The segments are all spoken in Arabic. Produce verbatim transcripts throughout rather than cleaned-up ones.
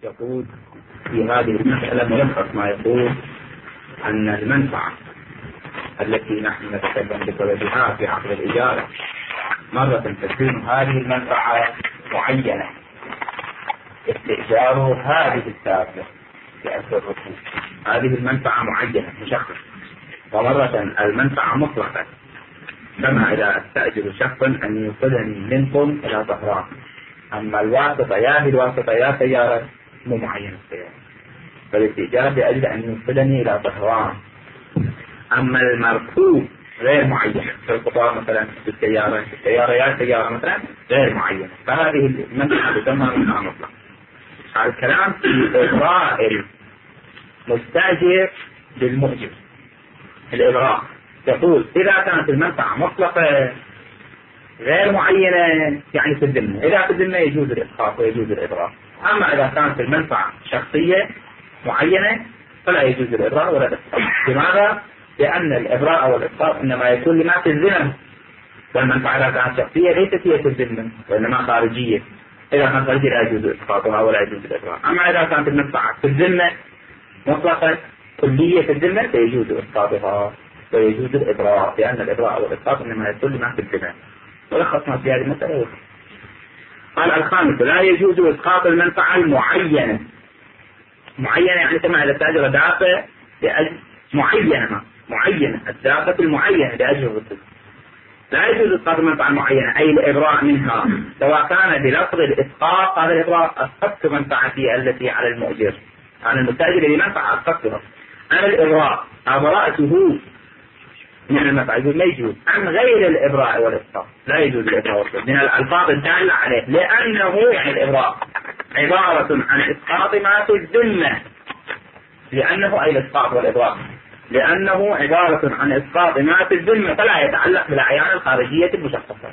يقول في هذه المسألة ملخص ما يقول أن المنفعة التي نحن نتكلم بسببها في عقد الإجارة مرة تكون هذه المنفعة معينة، استئجار هذه الدابة بأسر الركوب، هذه المنفعة معينة مشخصة. ومرة المنفعة مطلقة، كما إذا استأجر شخصا أن يوصلني منكم إلى طهران، أما الواسطة يا بالواسطة يا سيارة مو معينة السيارة، فالاستئجار بأجل أن يوصلني إلى طهران. أما المركوب غير معين، في القطار مثلا في السيارة في السيارة يا سيارة مثلا غير معينة، فهذه المنفعة تسمى منفعة مطلقة. الكلام في إغراء المستأجر بالمؤجر. الإغراء يقول إذا كانت المنفعة مطلقة غير معينة يعني في الذمة، إذا في الذمة يجوز الإسقاط ويجوز الإغراء. أما إذا كانت المنفعة شخصية معينة فلا يجوز الإغراء ولا الإسقاط. لماذا؟ لأن الإغراء والإسقاط إنما يكون لما في الذمة، والمنفعة إذا كانت شخصية ليست هي في الذمة وإنما خارجية، إذا كانت خارجية لا يجوز إسقاطها ولا يجوز الإغراء. أما إذا كانت المنفعة في الذمة مطلقة كلية في الذمة فيجوز إسقاطها ويجوز الإبراء، لأن الإبراء والإسقاط إنما يدل ما في الذمة. ولخصنا في هذه المسألة. قال الخامس لا يجوز إسقاط المنفعة المعينة. معينة يعني كما إذا استأجر دابة لأجل معينة معينة الدابة المعينة لأجل الركوب، لا يجوز إسقاط المنفعة المعينة أي الإبراء منها، سواء كان بلفظ الإسقاط. هذا الإبراء أسقطت منفعتي التي على المؤجر، أنا المستأجر لمنفعة أسقطتها، أنا الإبراء أبرأته من المنفعة يقول ما يجوز. عن غير الإبراء والإسقاط لا يجوز الإبراء والإسقاط من الألفاظ الدالة عليه، لأنه يعني الإبراء عبارة عن إسقاط ما في الذمة، لأنه أي الإسقاط والإبراء لأنه عبارة عن إسقاط ما في الذمة، فلا يتعلق بالأعيان الخارجية المشخصة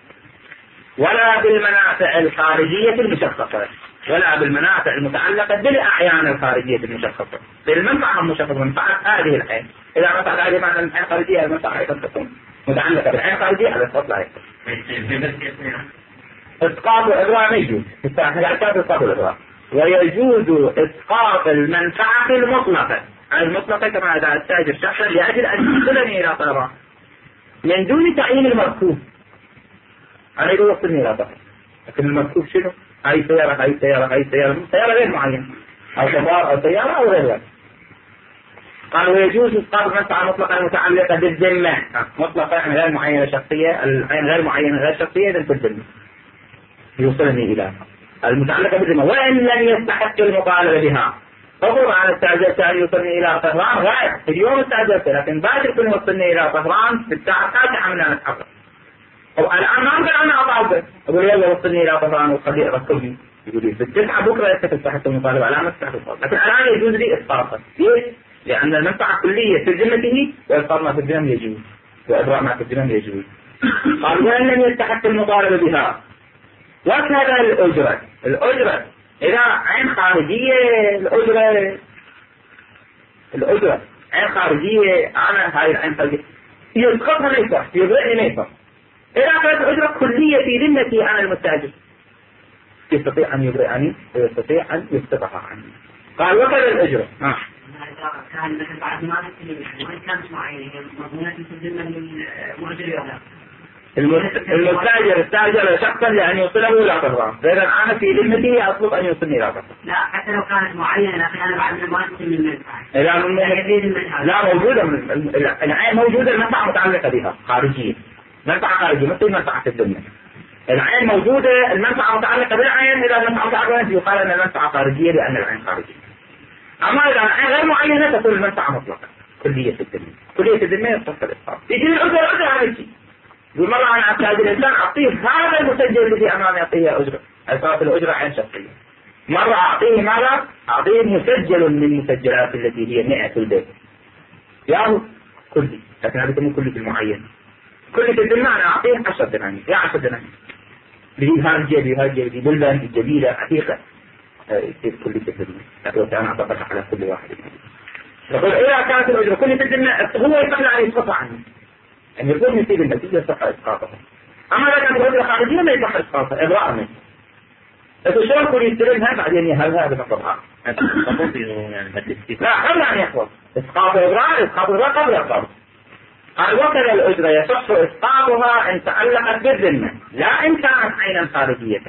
ولا بالمنافع الخارجية المشخصة ولا بالمنافع المتعلقة بالأعيان الخارجية المشخصة. بالمنفعة المشخصة منفعة هذه العين، إذا منفعة هذه معنى العين الخارجية المنفعة أيضا تكون متعلقة بالعين الخارجية على الإسقاط لا يكون. إسقاط الإبراء ما يجوز، إسقاط الإبراء ويجوز إسقاط المنفعة المطلقة. المطلقة كما إذا استأجر شخصا لأجل أن يوصلني إلى طهران من دون تعيين المركوب، أنا يقول وصلني إلى طهران، لكن المركوب شنو؟ هاي سيارة هاي سيارة هاي سيارة سيارة غير معينة أو سيارة أو سيارة أو غير ذلك. قال ويجوز إسقاط المنفعة المطلقة المتعلقة بالذمة. مطلقة يعني غير معينة شخصية، العين غير معينة غير شخصية إذا بالذمة يوصلني إلى المتعلقة بالذمة، وإن لم يستحق المطالبة بها. فهو أنا استعجلت أن يوصلني إلى طهران غير اليوم استعجلت، لكن بعد يكون يوصلني إلى طهران في الساعة التاسعة من أتحرك. الآن ما أقدر أنا أطالبه أقول يلا وصلني إلى طهران وخليه ركبني، يقول لي بالتسعة بكرة أنت تستحق المطالبة، الآن ما تستحق المطالبة، لكن الآن يجوز لي إسقاطه. ليش؟ لأن المنفعة كلية في ذمته وإسقاط ما في الذمة يجوز وإبراء ما في الذمة يجوز. قال وإن لم يستحق المطالبة بها. وكذا الأجرة. الأجرة إذا عين خارجية، الأجرة الأجرة عين خارجية، أنا هاي العين خارجية يسقطها ما يصح، يبرئني ما يصح. إذا كانت الأجرة كلية في ذمتي أنا المستأجر يستطيع أن يبرئني ويستطيع أن يستطيع عني. قال وكذا الأجرة. آه. كان مثل بعد ما تكلم وين كانت معينة مضمونة في الذمة للمؤجر ولا المستأجر استأجر شخصا لأن يوصله إلى طهران، فإذا أنا في ذمتي أطلب أن يوصلني إلى طهران. لا حتى لو كانت معينة، لكن أنا بعد ما أنتم من المنفعة. إذا من لا موجودة من العين موجودة، المنفعة متعلقة بها خارجية، منفعة خارجية مثل منفعة الذمة. العين موجودة، المنفعة متعلقة بالعين، إذا المنفعة متعلقة يقال أن المنفعة خارجية لأن العين خارجية. أما إذا العين غير معينة تكون المنفعة مطلقة كلية الذمة. كلية الذمة يصح الإسقاط. يجي الأجرة الأجرة على شيء. يقول مرة أنا أعتقد الإنسان أعطيه هذا المسجل الذي أمامي أعطيه أجرة، أساس الأجرة عين شخصية. مرة أعطيه ماذا؟ أعطيه مسجل من المسجلات التي هي مئة في البيت. ياهو كلي، لكن هذا يسمى كلي المعين. كلي في الذمة أنا أعطيه عشر دنانير، يا عشر دنانير. بيجي هارجة بيجي هارجة بيجي بلدان الجديدة حقيقة يصير كلي في الذمة، لكن أنا أعتقد على كل واحد. يقول إذا كانت الأجرة كلي في الذمة هو يقبل أن يسقط عني. أن يكون يصيب النتيجة صح إسقاطها. أما إذا كانت الأجرة خارجية ما يصح إسقاطها، إبراء منه. فتشاركوا يستلمها بعدين يهلها بنقطها. لا قبل أن يحفظ إسقاط إبراء إسقاط إبراء قبل القبض. الوكل الأجرة يصح إسقاطها إن تعلقت بالذمة لا إن كانت عينا خارجية.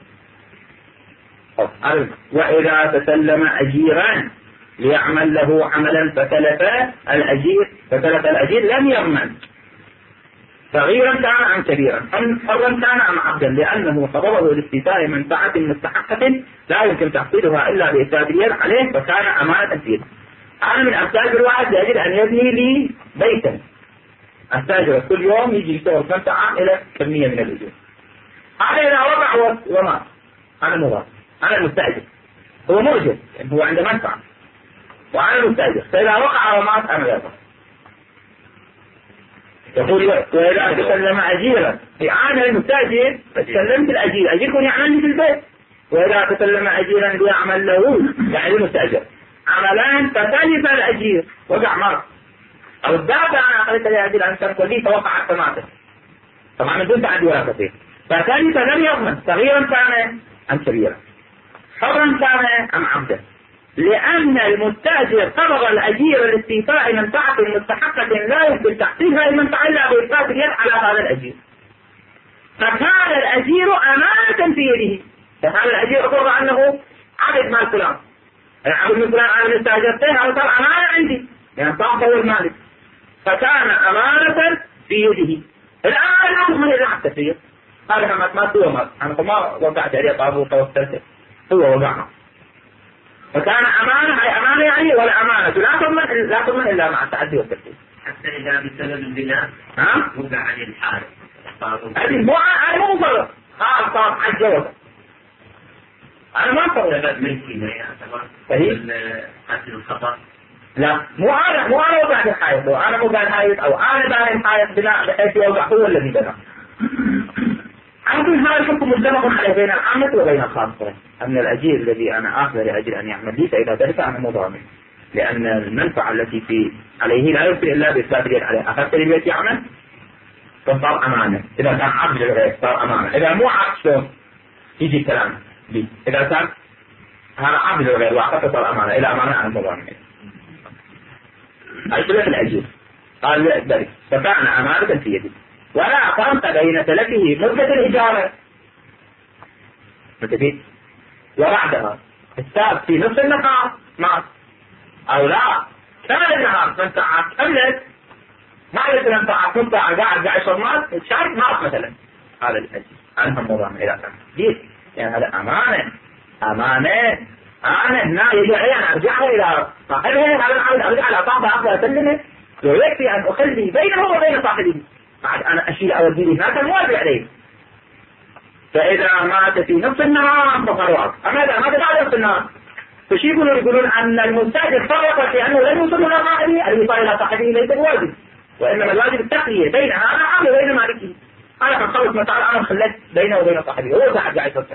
وإذا تسلم أجيرا ليعمل له عملا فتلف الأجير فتلف الأجير لم يضمن صغيرا كان أم كبيرا حرا كان أم عبدا لأنه قبضه لاستيفاء منفعة مستحقة لا يمكن تحصيلها إلا بإثبات اليد عليه فكان أمانة فيه. أنا من أستاجر الواحد يجب أن يبني لي بيتا أستاجر كل يوم يجي يشتغل خمسة ساعات إلى كمية من الأجور. هذا إذا وقع ومات أنا مضار أنا المستأجر هو مرجع هو عنده منفعة وأنا المستأجر فإذا وقع ومات أنا لا أضر. يقول وإذا تسلم أجيرا أنا المستأجر تسلمت الأجير أجيركم يعمل في البيت. وإذا تسلم أجيرا ليعمل له يعني المستأجر عملان فتلف الأجير وقع مات أو الدابة أنا أخذت الأجير أن تنقلي فوقعت فماتت طبعا من دون تعدي ولا كثير فتلف لم يضمن صغيرا كان أم كبيرا حرا كان أم عبدا لأن المستأجر قبض الأجير لاستيفاء منفعة مستحقة لا يمكن تحصيلها المنفعة إلا بإثبات اليد على هذا الأجير فكان الأجير أمانة في يده. فهذا الأجير أقول أنه عبد مال فلان عبد من فلان أنا استأجرته أو صار أمانة عندي يعني صاحب هو المالك فكان أمانة في يده. الآن لا تضمن إلا حتى فيه هذا ما ما سوى مال أنا ما وقعت عليه طابوق وقتلته هو وقعنا فكان أمانة أي أمانة يعني ولا أمانة لا تضمن لا تضمن إلا مع التعدي والتكليف. حتى إذا بسبب البناء ها وقع عليه الحارس هذه مو هذا مو فرق ها صار حج جوز أنا ما فرق سبب ملكي ما يعتبر صحيح قتل الخطأ لا مو أنا مو أنا وقعت الحائط لو أنا مو قاعد حائط أو أنا باني الحائط بناء بحيث يوقع هو الذي بنى. عندنا هذا الحكم متفق عليه بين العامة وبين الخاصة أن الأجير الذي أنا آخذ لأجل أن يعمل لي فإذا ذلك أنا مو ضامن لأن المنفعة التي في عليه لا يمكن إلا بإثبات اليد عليه. أخذت لي بيت يعمل فصار أمانة إذا كان عبد للغير صار أمانة إذا مو عبد شلون يجي الكلام لي إذا كان هذا عبد للغير وأخذت صار أمانة إلى أمانة أنا مو ضامن. أشبه الأجير قال ذلك فكان أمانة في يدي ولا فرق بين تلفه مدة الإجارة متفيد وبعدها الساب في نصف النهار ما أو لا كان النهار من ساعات كملت ما يصير من ساعات من ساعة قاعد قاعد شمال شارك نار مثلا هذا الأجل أنا هم نظام إلى كم جيد يعني هذا أمانة أمانة أنا هنا يجي علي أن أرجعها إلى صاحبه هذا العمل أرجع على صاحبه أخذ أسلمه ويكفي أن أخلي بينه وبين صاحبه بعد أنا أشيل أوديه هناك موافق عليه. فإذا مات في نصف النهار فقرأت أما إذا مات بعد نصف النهار فشيكون يقولون أن المستأجر فرق في أنه لن يوصل إلى صاحبه الوصال إلى صاحبه ليس بواجب وإنما الواجب التقلية بين هذا العام وبين مالكه. أنا كان خلص مثلا أنا خلت بينه وبين صاحبه هو قاعد قاعد يفكر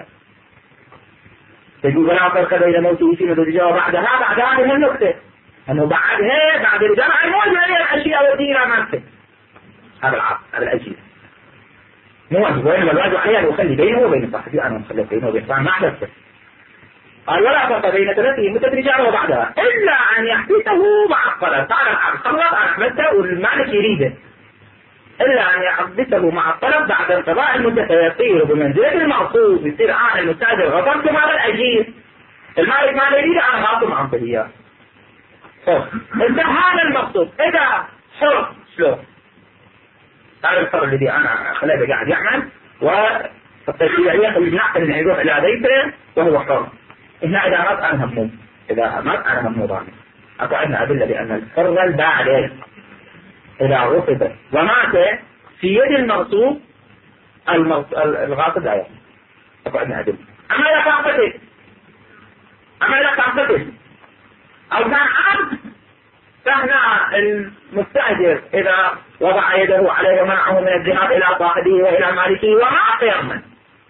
تقول ولا فرق بين موته في مدى الجواب بعدها بعد هذه النقطة أنه بعدها بعد الجمع الموجب عليه الأشياء والدينة مالته هذا العقد هذا الأجير مو واجب وإنما الواجب عليه أن يخلي بينه وبين صاحبه أنا مخلت بينه وبين صاحبه ما حدثت. قال ولا فرق بين ثلاثه مدة الإجارة وبعدها إلا أن يحبسه معطلا قال العقد خلص أنا حبسته والمالك يريده إلا أن يحبسه مع الطلب بعد انقضاء المدة فيصير بمنزلة المعصوب يصير أنا المستأجر غصبت هذا الأجير المالك ما يريده أنا غاصب عنه إياه. إذا هذا المقصود إذا حر شلون هذا الحر الذي أنا خليته قاعد يعمل والتشريعية اللي بنعقل إنه يروح إلى بيته وهو حر هنا إذا مات أنا همو إذا مات أنا همو ضامن. أكو عندنا أدلة بأن الحر البالغ إذا غصب ومات في يد المغصوب الغاصب لا يموت. أكو عندنا أدلة. أما إذا كان قتل أما إذا كان قتل أو كان عبد فهنا المستأجر إذا وضع يده عليه ومنعه من الذهاب إلى صاحبه وإلى مالكه وما يضمن.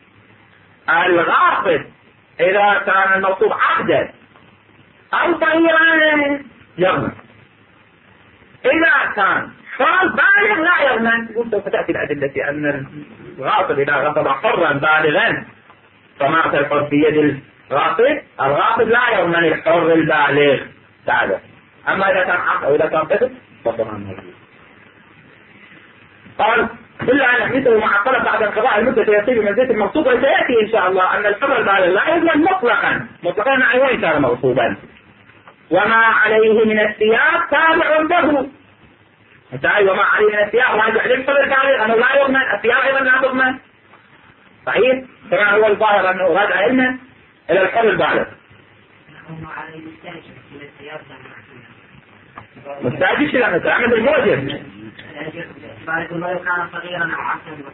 الغاصب إذا كان المغصوب عبدا أو صغيرا يضمن. إذا كان حر بالغ لا يضمن. قلت فتأتي الأدلة أن الغاصب إذا غصب حرا بالغا طماط الحر في يد الغاصب، الغاصب لا يضمن الحر البالغ سعده. أما إذا كان عقد أو إذا كان طفل فضمان موجود. قال إلا أن مثله مع الطلب بعد انقضاء المدة يصيب من زيت المغصوب، وسيأتي إن شاء الله أن الحر البالغ لا يضمن مطلقا مطلقا يعني وين كان مغصوبا، وما عليه من الثياب تابع له. تعالى وما عليه من الثياب راجع للحر البالغ أنه لا يضمن، الثياب أيضا لا تضمن. صحيح؟ كما هو الظاهر أنه راجع علمه إلى الحر البالغ. مستعجل شيء لأنه تعمل الموجب. بارك الله كان صغيرا أو عاقلا.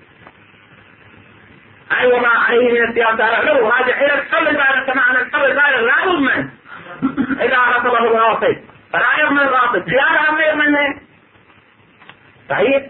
أي وما عليه من الثياب تابع له راجع إلى الحر البالغ، كما أن الحر البالغ لا يضمن إذا رفضه الغاصب، فلا يضمن الغاصب ثيابه أم لا يضمنه. صحيح؟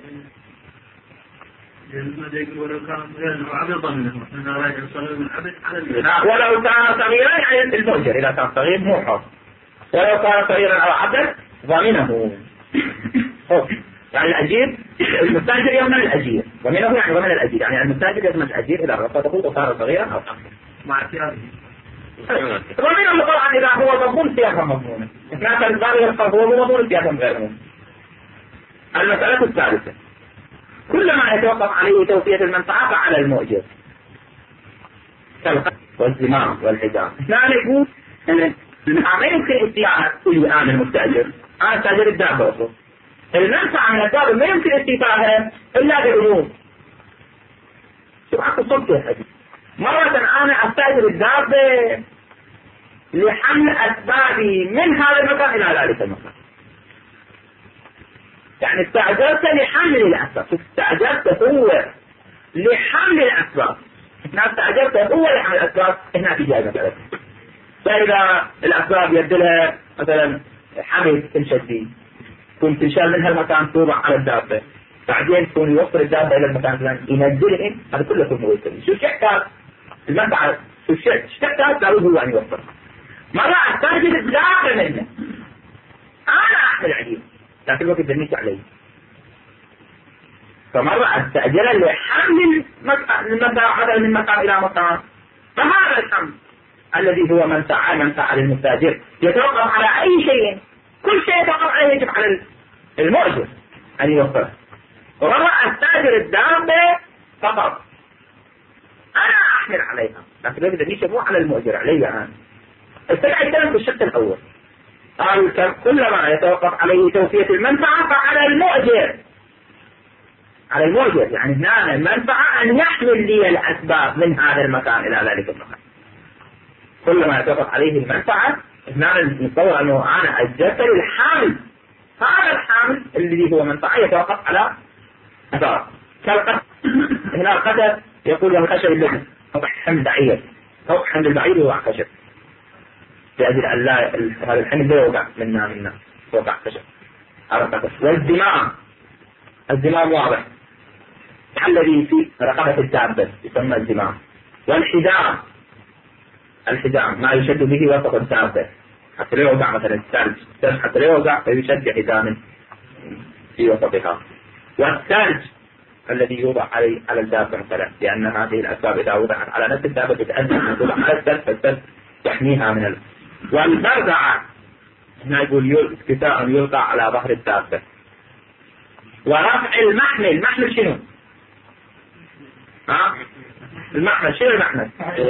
ولو كان صغيرا أو عبد ضمنه، أنا راجع صغير من عبد على البيت. ولو كان صغيرا يعني المؤجر إذا كان صغير مو حر، ولو كان صغيرا أو عبد ضمنه. يعني الأجير المستاجر يضمن الأجير، ضمنه يعني ضمن الأجير، يعني المستاجر يضمن الأجير إذا رفضه وصار صغيرا أو عبد. مع ثيابه. ضمنه طبعا إذا هو مضمون ثيابه مضمونة، إذا كان البالغ الخلف هو مضمون ثيابه غير مضمون. المسألة الثالثة كل ما يتوقف عليه توفية المنفعة فعلى المؤجر كالقتل والزمام والحجام. لا نقول أن ما يمكن استيعاب كل آن المستأجر، أنا استأجر الدابة أصلا المنفعة من الدابة ما يمكن استيفاها إلا بالأمور. شوف حق الصبت يا حبيبي، مرة أنا أستأجر الدابة لحمل أسبابي من هذا المكان إلى ذلك المكان، يعني استأجرت لحمل الأسباب. شوف استأجرت هو لحمل الأسباب، هنا استأجرت هو لحمل الأسباب، هنا في جائزة مثلا. فإذا الأسباب يدلها مثلا حمل تنشد كنت تنشال منها المكان توضع على الدابة، بعدين تكون يوصل الدابة إلى المكان الفلاني ينزلهن، هذا كله يكون موجود. شو شكل المنفعة، شو شكل لابد هو أن يوصل. مرة أستأجر الدابة منه أنا أحمل عليه لكن الوقت دنيش عليه، فمرة استأجر لحمل المساعدة من مكان إلى مكان، فهذا الحمل الذي هو منفعة منفعة للمستأجر يتوقف على أي شيء، كل شيء يتوقف عليه يجب على المؤجر أن يوفره. ومرة استأجر الدابة فقط أنا أحمل عليها لكن الوقت دنيش مو على المؤجر علي أنا. استمع الكلام بالشق الأول، قال كل ما يتوقف عليه توفية المنفعة فعلى المؤجر، على المؤجر يعني هنا المنفعة أن يحمل لي الأسباب من هذا المكان إلى ذلك المكان. كل ما يتوقف عليه المنفعة هنا نتصور أنه أنا أجرت الحامل، هذا الحامل الذي هو منفعة يتوقف على أسباب كالقتل. هنا القتل يقول الخشب الذي هو حمل بعير أو حمل البعير هو خشب، لأجل أن لا هذا الحمل لا يوقع منا منا يوقع خشب. والزمام، الزمام واضح الذي في رقبة الدابة يسمى الزمام. والحزام، الحزام ما يشد به وسط الدابة حتى لا يوقع مثلا الثلج، الثلج حتى لا يوقع فيشد حزاما في وسطها. والثلج الذي يوضع على على الدابة مثلا، لأن هذه الأسباب إذا وضعت على نفس الدابة تتأذى أن توضع على الثلج فالثلج تحميها من ال... والبرزعة هنا يقول كتاء يلقى على ظهر الدابة. ورفع المحمل، المحمل شنو؟ ها؟ المحمل شنو المحمل؟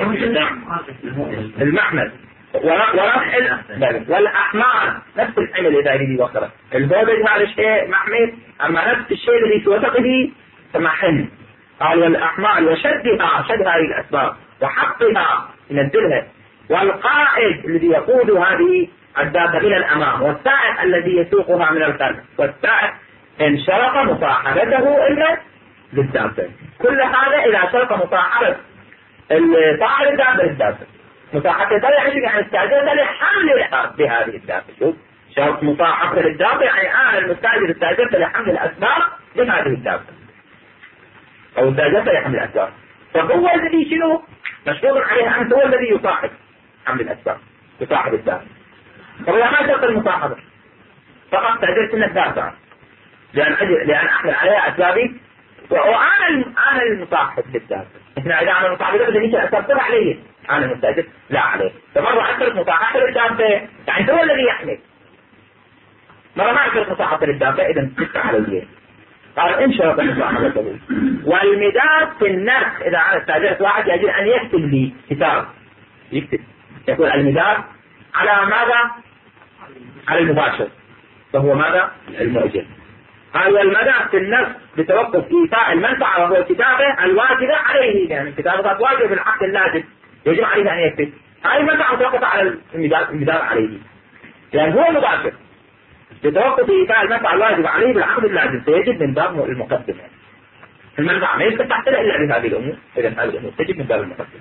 المحمل ورفع ال... والأحمال نفس الحمل إذا يريد يوصله. البوبل هذا الشيء محمل، أما نفس الشيء الذي في وسطه ثم حمل. قال والأحمال وشدها، شد هذه الأسباب وحطها ينزلها. والقائد الذي يقود هذه الدابة إلى الأمام، والسائق الذي يسوقها من الخلف، والسائق إن شرط مصاحبته إلا للدابة. كل هذا إذا شرط مصاحبة صاحب الدابة للدابة، مصاحبته يعني استأجرت لحمل الأسباب بهذه الدابة. شوف شرط مصاحبة للدابة يعني أنا المستأجر استأجرت لحمل الأسباب بهذه الدابة أو استأجرت لحمل الأسباب، فهو الذي شنو مشهور عليه أنت هو الذي يصاحب حمل الأسباب، يصاحب الدابة. فإذا ما شرط المصاحبة فقط استأجرت من الدابة لأن أجل لأن أحمل عليها أسبابي وأنا أنا المصاحب للدابة. إحنا إذا أنا المصاحب للدابة بدي أسافر عليه، أنا المستأجر لا عليه. فمرة أشترط مصاحبة للدابة يعني هو الذي يحمل، مرة ما أشترط مصاحبة للدابة إذا تفتح عليه. قال إن شرط المصاحبة للدابة. والمداد في النرخ إذا أنا استأجرت واحد يجب أن يكتب لي كتاب، يكتب يقول المداد على ماذا؟ على المباشر، فهو ماذا؟ المؤجر. هذا المداد في النرخ بتوقف إيفاء المنفعة وهو الكتابة الواجبة عليه، يعني الكتابة واجبة في الحق اللازم يجب عليه أن يكتب. هذه المنفعة متوقفة على المداد عليه، لأن هو مباشر بتوقف إيفاء المنفعة الواجبة عليه بالعقد اللازم، فيجب من باب المقدمة. المنفعة ما يمكن تحصل إلا بهذه الأمور، إذا هذه الأمور تجب من باب المقدمة.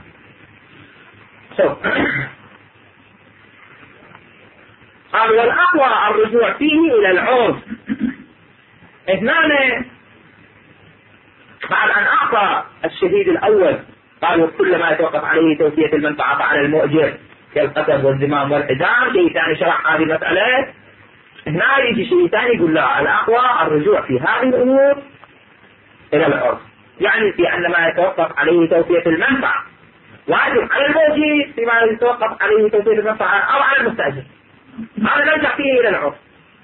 قال والأقوى الرجوع فيه إلى العرف. اثنان بعد أن أعطى الشهيد الأول قالوا كل ما يتوقف عليه توفية المنفعة فعلى المؤجر كالقتل والزمام والحزام. شيء ثاني شرح هذه المسألة. هنا يجي شيء ثاني يقول لا، الأقوى الرجوع في هذه الأمور إلى العرف، يعني في أن ما يتوقف عليه توفية المنفعة واجب على المؤجر فيما يتوقف عليه توفية المنفعة أو على المستأجر، هذا نرجع فيه إلى العرف.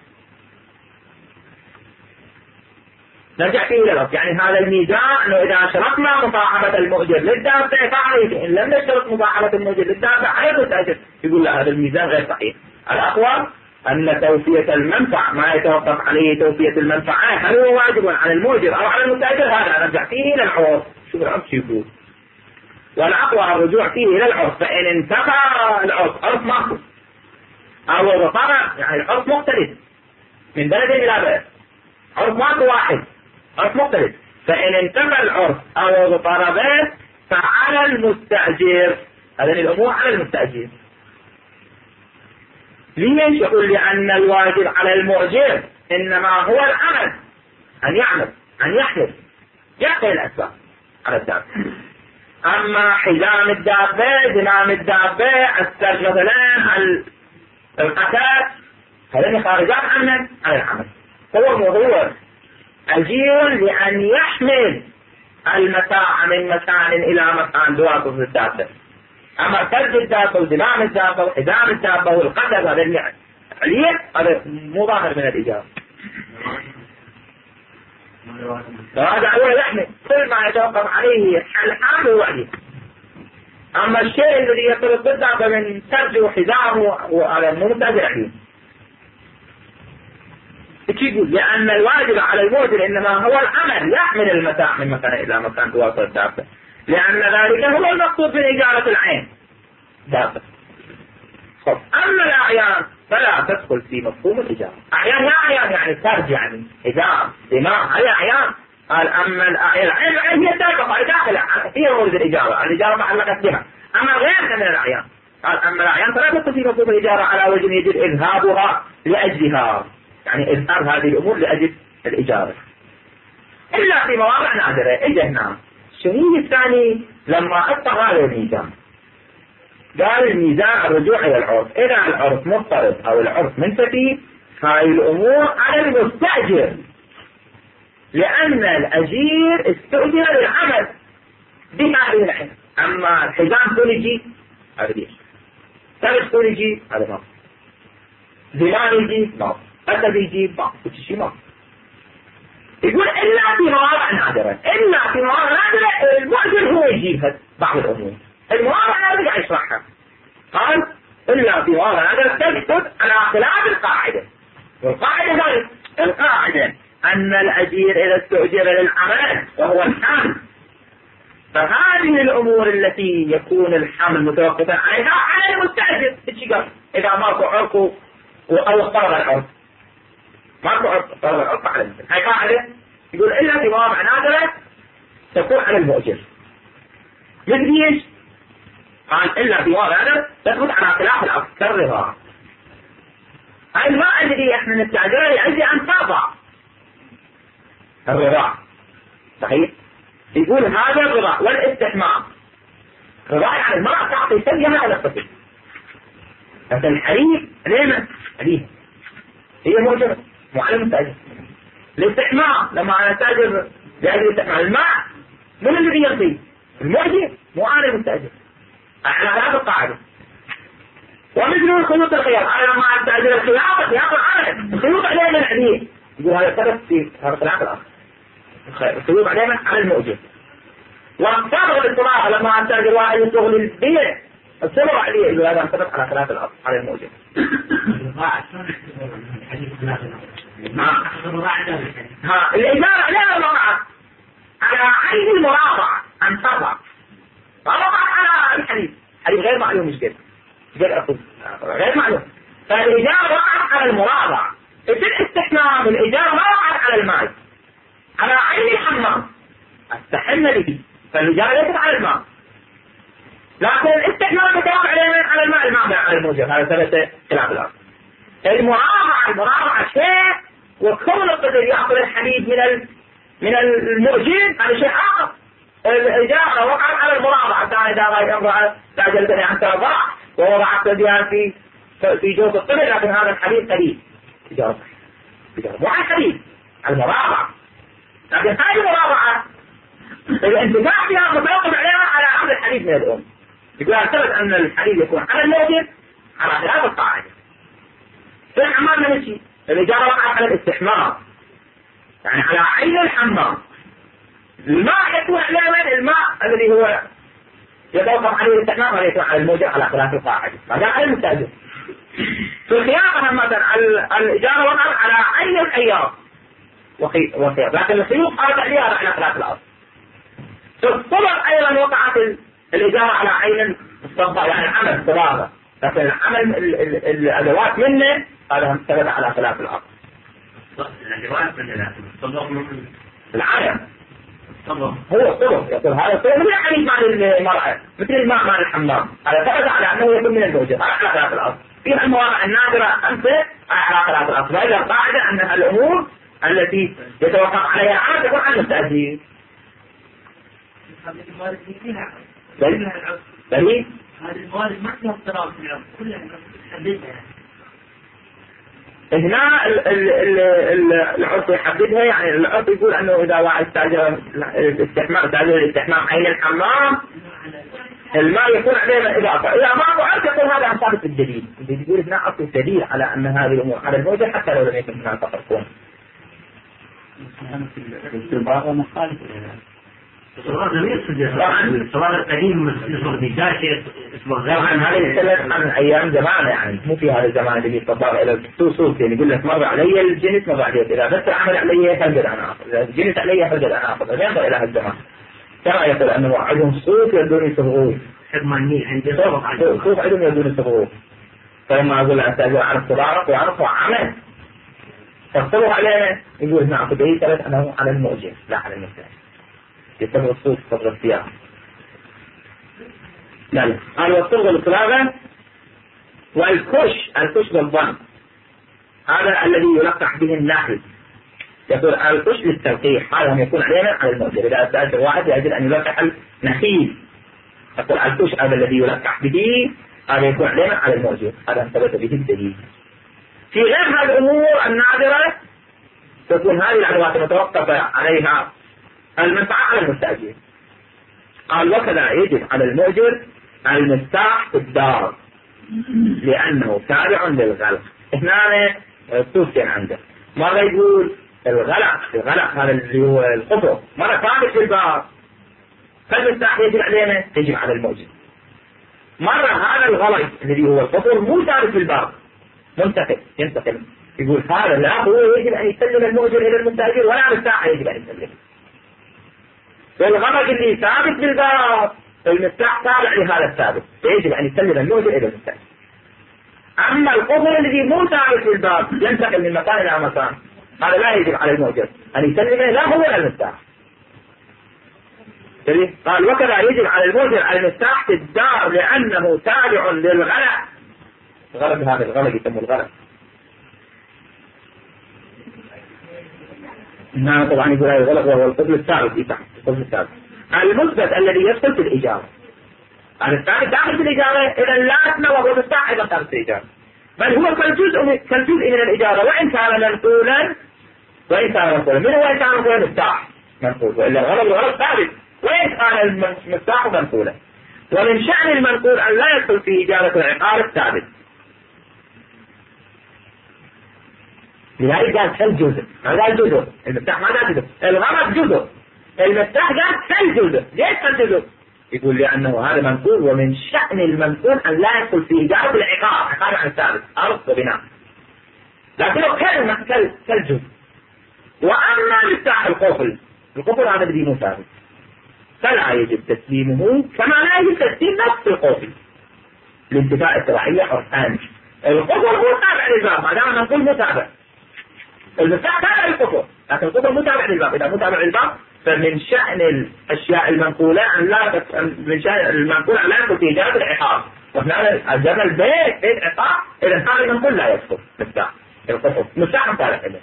نرجع فيه إلى العرف يعني هذا الميزان أنه إذا شرطنا مصاحبة المؤجر للدابة فعليه، إن لم نشترط مصاحبة المؤجر للدابة على المستأجر. يقول لا، هذا الميزان غير صحيح. الأقوى أن توفية المنفعة ما يتوقف عليه توفية المنفعة هل هو واجب على المؤجر أو على المستأجر، هذا نرجع فيه إلى العرف. شو العرف يقول؟ والأقوى الرجوع فيه إلى العرف، فإن انتفى العرف عرف ماكو أو رفع يعني العرف مختلف من بلد إلى بلد، عرف ماكو واحد، عرف مختلف. فإن انتفى العرف أو ضربات فعلى المستأجر، هذه الأمور على المستأجر. ليش؟ يقول لأن الواجب على المؤجر إنما هو العمل، أن يعمل أن يحمل يحمل الأسباب على الدابة. أما حزام الدابة زمام الدابة السجن مثلا القتال هذين خارجات عن عن العمل. هو الموضوع أجير لأن يحمل المتاع من مكان إلى مكان دواته في الدابة. أما سرج الدابة وزمام الدابة وحزام الدابة والقتل هذا اللي عليه هذا مو ظاهر من الإجابة. فهذا هو يحمل كل ما يتوقف عليه الحامل وعليه. أما الشيء الذي يطلب بالدابة من سرج وحزام وعلى المستأجر عليه. يقول لأن الواجب على المؤجر إنما هو العمل يحمل المتاع من مكان إلى مكان تواصل الدابة، لأن ذلك هو المقصود من إجارة العين دابة. أما الأعيان فلا تدخل في مفهوم الإجارة. أعيان لا أعيان يعني سرج يعني حزام زمام هي أعيان. قال أما الأعيان العين هي الدابة قال داخل هي مورد الإجارة، الإجارة معلقة بها. أما غيرها من الأعيان قال أما الأعيان فلا تدخل في مفهوم الإجارة على وجه يجب إذهابها لأجلها، يعني إظهار هذه الأمور لأجل الإجارة إلا في مواضع نادرة. إجا هنا الشهيد الثاني لما أطلق هذا الميزان قال الميزان الرجوع إلى العرف. إذا العرف مضطرب أو العرف منتفي هاي الأمور على المستأجر، لأن الأجير استؤجر للعمل بهذه العين. أما الحزام كل يجي هذا ليش، سرج كل يجي هذا ما، زمان يجي ما، قتل يجي ما، كل شيء ما. يقول إلا في مواضع نادرة، إلا في مواضع نادرة المؤجر هو يجيب بعض الأمور. المواضع نادرة يشرحها. قال إلا في مواضع نادرة تكتب على خلاف القاعدة. والقاعدة ذلك القاعدة أن الأجير إذا استؤجر للعمل وهو الحمل فهذه الأمور التي يكون الحمل متوقفا عليها على المستأجر. إذا ماكو عرف أو اضطرب العرف ماكو عرف اضطرب العرف على المستأجر. هاي قاعدة يقول إلا في مواضع نادرة تكون على المؤجر. مثل ايش؟ قال إلا في مواضع نادرة تثبت على خلاف العرف كالرضا. هاي ما أدري إحنا نستأجرها لأجل أن ترضى الرضا صحيح. يقول هذا الرضا والاستحمام. الرضا يعني المرأة تعطي سيئة على الطفل، لكن الحليب ليه حليب هي موجبة مو على المستأجر. الاستحمام لما أنا أستأجر لأجل استعمال الماء. من الذي يقضي؟ المؤجر، مو أنا المستأجر، على هذا القاعدة. ومثل الخيوط الخياط، أنا ما أستأجر الخياط خياط العمل، الخيوط عليه من عليه، يقول هذا ثبت في هذا خلاف الأصل، الخيوط عليه من على المؤجر. والصبغ بالصباغة لما أستأجر واحد يصبغ للبيع الصبغ عليه، يقول هذا ثبت على خلاف الأصل على المؤجر. ها الإجارة عليها المرأة على عين المراضعة أن ترضع، رضعت على الحديث، حديث غير معلوم مش كده، غير أخذ غير معلوم. فالإجارة وقعت على المراضعة. في الاستحمام الإجارة ما وقعت على المال، على عين الحمام استحمل به، فالإجارة ليست على الماء. لكن الاستحمام يتوقع على الماء، الماء على الموجب، هذا ثبت خلاف الأرض. المراضعة المراضعة شيء، وكون القدر يأخذ الحديد من من المؤجر هذا شيء آخر. الإجارة وقعت على المراضعة، إذا رأيت امرأة تعجلتني عن ترضع ووضعت يدها في في جوف الطفل، لكن هذا الحديد قليل. إجارة إجارة مو على الحديد، على المراضعة. لكن هذه المراضعة الانتفاع فيها متوقف عليها على أخذ الحديد من الأم. يقول ثبت أن الحديد يكون على المؤجر على خلاف القاعدة. في الحمام نمشي، الإجارة وقعت على الاستحمام، يعني على عين الحمام. الماء يكون عليه الماء الذي هو يتوقف عليه الاستحمام، ولا يكون على الموجب على خلاف القاعدة، هذا على المستأجر. في الخياطة مثلا الإجارة وقعت على عين الخياط وخياط، لكن الخيوط قالت عليها على خلاف الأصل. في الصبغ أيضا وقعت الإجارة على عين الصبغة، يعني العمل صباغة، لكن العمل الأدوات منه هذا ثبت على خلاف الأصل. الأدوات من الصبغ من العمل الصبغ هو الصبغ، يقول هذا الصبغ مثل الحديد مع المرأة، مثل الماء مع الحمام، هذا ثبت على أنه يكون من الموجب على خلاف الأصل. في المواضع النادرة أمثلة على خلاف الأصل، وإذا القاعدة أن الأمور التي يتوقف عليها العمل تكون عن المستأجر. بل هذه الموارد ما فيها اضطراب في العرض، كلها تحددها. هنا العرف يحددها، يعني العرف يقول أنه إذا واحد استأجر الاستحمام استأجر الاستحمام عين الحمام الماء يكون عليه الإضافة. إذا ما هو عرف يقول هذا عن ثابت الدليل، يقول هنا أصل دليل على أن هذه الأمور على الموجب حتى لو لم يكن هناك تفرقون. الصباغة مخالفة. الصباغة لم يصدق. الصباغة القديم يصبغ نجاشة يصبغ غير عن هذه يتكلم عن أيام زمان، يعني مو في هذا الزمان اللي يتصبغ إلى السوق، يعني يقول لك مر علي الجنس مر علي، إذا بس العمل علي فلقد أنا آخذ، إذا الجنس علي فلقد أنا آخذ، لا ينظر إلى هذا الزمان. كما يقول أنه عندهم سوق يردون يصبغون، حرمانية عندي سوق عندهم يردون يصبغون. فلما أقول أن تأجر على الصباغة ويعرفوا عمل فاصبغوا عليه، يقول هنا أخذ دليل ثبت أنه على المؤجر لا على المستأجر. يصبغ الصوت يصبغ الثياب. لا قال والصبغ الصباغة والكش، الكش بالضم هذا الذي يلقح به النحل، يقول الكش للتلقيح، هذا هم يكون علينا على المؤجر. إذا استأجر واحد يجب أن يلقح النخيل، يقول الكش هذا الذي يلقح به هذا يكون علينا على المؤجر، هذا ثبت به الدليل. في غير هذه الأمور النادرة تكون هذه الأدوات المتوقفة عليها المنفعة على المستأجر. قال وكذا يجب على المؤجر المفتاح في الدار لأنه تابع للغلق. هنا توسين عنده، مرة يقول الغلق، الغلق هذا اللي هو القفل، مرة ثابت في الباب، فالمفتاح يجب علينا يجب على المؤجر. مرة هذا الغلق الذي هو القفل مو ثابت في الباب، منتقل ينتقل، يقول هذا لا هو يجب أن يسلم المؤجر إلى المستأجر ولا المفتاح يجب أن يسلم. والغلق اللي ثابت بالباب المفتاح تابع لهذا الثابت، يجب أن يسلم المؤجر إلى المستأجر. أما القفل الذي مو ثابت بالباب ينتقل من مكان إلى مكان، هذا لا يجب على المؤجر أن يسلمه لا هو ولا المفتاح. قال وكذا يجب على المؤجر المفتاح في الدار لأنه تابع للغلق. الغلق هذا الغلق يسمى الغلق. هنا طبعا يقول هذا الغلق وهو القفل الثابت في تحت، القفل الثابت المثبت الذي يدخل في الإجارة. هذا الثابت داخل في الإجارة، إذا لا اسمه وهو مفتاح أيضا ثابت في الإجارة، بل هو كالجزء كالجزء من الإجارة، وإن كان منقولا وإن كان منقولا من هو إن كان منقولا مفتاح منقول، وإلا الغرض الغرض ثابت وين كان المفتاح منقولا. ومن شأن المنقول أن لا يدخل في إجارة العقار الثابت. لذلك قال كالجزء، ما قال جزء، المفتاح ما قال جزء، الغرض جزء، المفتاح قال كالجزء. ليش كالجزء؟ يقول لأنه هذا منقول، ومن شأن المنقول أن لا يدخل في إجارة العقار، عقار عن الثابت، أرض وبناء، لكنه كال كالجزء. وأما مفتاح القفل، القفل هذا بدينه ثابت، فلا يجب تسليمه كما لا يجب تسليم نفس القفل لانتفاء التبعية حرفان. القفل هو تابع للباب، ما دام نقول متابع. المفتاح تابع للقفل، لكن القفل متابع للباب. إذا متابع للباب فمن شأن الأشياء المنقولة أن لا من شأن المنقول أن لا يدخل في إجارة العقار. وإحنا أجرنا البيت بيت عقار، إذا هذا المنقول لا يدخل مفتاح القفل، مفتاح متابع إليه.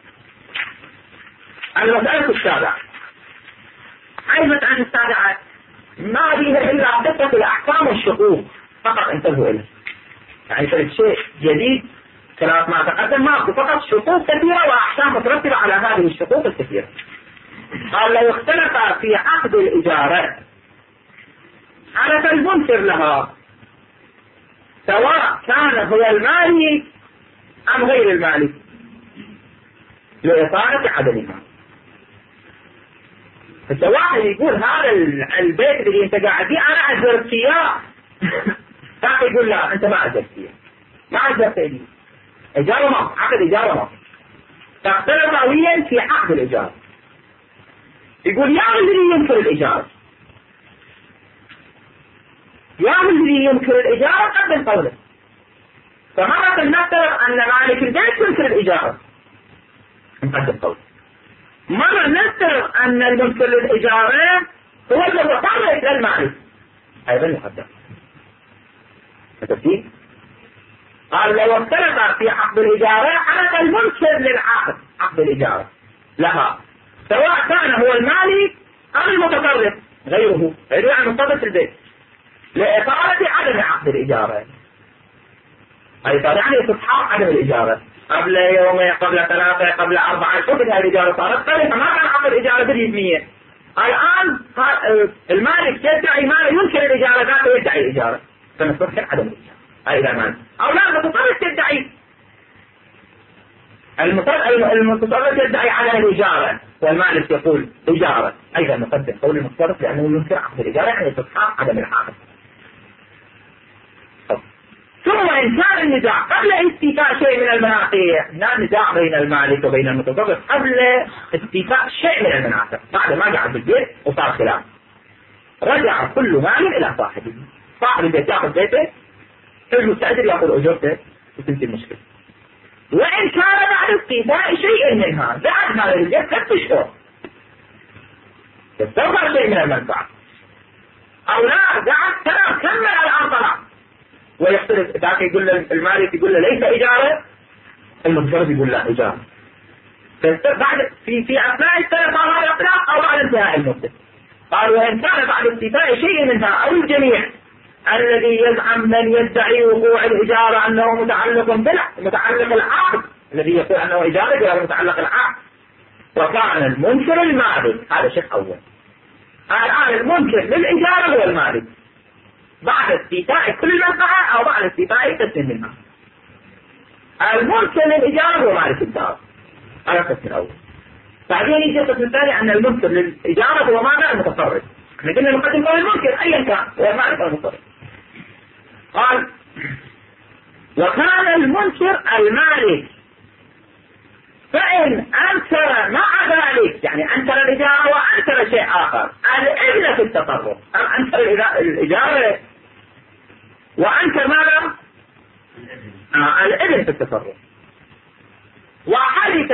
المسألة السابعة، عيبت عن السابعة ما فيها إلا قصة الأحكام والشقوق فقط، انتبهوا إليه. يعني فرد شيء جديد كما ما تقدم، ما فقط شقوق كثيرة وأحكام مترتبة على هذه الشقوق الكثيرة. قال لو اختلف في عقد الإجارة حدث المنكر لها سواء كان هو المالك أم غير المالك لإطالة عدمها. فالواحد يقول هذا البيت اللي انت قاعد فيه انا اجرت اياه، ثاني يقول لا انت ما اجرت اياه، ما اجرت اياه، اجاره ما عقد اجاره ما تختلف راويا في عقد الاجاره. يقول يا الذي ينكر الاجاره، يا الذي ينكر الاجاره قبل قوله. فمرة نفترض ان مالك البيت ينكر الاجاره قبل قوله، مرة نفترض أن المنكر للإجارة هو المتطرف للمالك أيضا يقدم. فتفسير قال لو اختلف في عقد الإجارة حدث المنكر للعقد عقد الإجارة لها سواء كان هو المالك أو المتطرف غيره غيره عن مصدر البيت لإطالة عدم عقد الإجارة. أي صار يعني تصحح عدم الإجارة قبل يومين قبل ثلاثة قبل أربعة، شوف هذه الإجارة صارت طريقة ما كان عقد الإجارة باليمية. الآن المالك يدعي ما ينكر الإجارة ذاته يدعي الإجارة فنستطيع عدم الإجارة. هاي إذا مالك أو لا المتصرف يدعي المتصرف يدعي عدم الإجارة والمالك يقول إجارة، أيضا نقدم قول المتصرف لأنه ينكر عقد الإجارة يعني تصحح عدم العقد. ثم إن كان النزاع قبل استيفاء شيء من المناطق، لا نزاع بين المالك وبين المتصرف قبل استيفاء شيء من المناطق، بعد ما قعد بالبيت وصار خلاف رجع كل مال إلى صاحبه. صاحب البيت يأخذ بيته، المستأجر يأخذ أجرته وتنتهي المشكلة. وإن كان بعد استيفاء شيء منها بعد ما البيت ثلاث أشهر يستوفى شيء من المنفعة، أو لا قعد سنة كمل الآن طلع ويختلف ذاك يقول المالك يقول له ليس إجارة، المتصرف يقول لا إجارة. بعد في في أثناء السنة صار هذا الإطلاق أو بعد انتهاء المدة. قال وإن كان بعد استيفاء شيء منها أو الجميع الذي يزعم من يدعي وقوع الإجارة أنه متعلق متعلق العقد الذي يقول أنه إجارة غير متعلق العقد، وكان المنكر المالك. هذا شيء أول. الآن المنكر للإجارة هو المالك بعد استيفاء كل المنفعة أو بعد استيفاء قسم منها. المنكر للإجارة هو مالك الدار، هذا القسم الأول. بعدين يجي القسم الثاني أن المنكر للإجارة هو مالك المتصرف. احنا قلنا نقدم قول المنكر أيا كان هو مالك المتصرف. قال وكان المنكر المالك فإن أنكر مع ذلك، يعني أنكر الإجارة وأنكر شيء آخر، الإذن في التصرف، أم أنكر الإجارة وأنكر ماذا؟ آه الإذن في التصرف، وحدث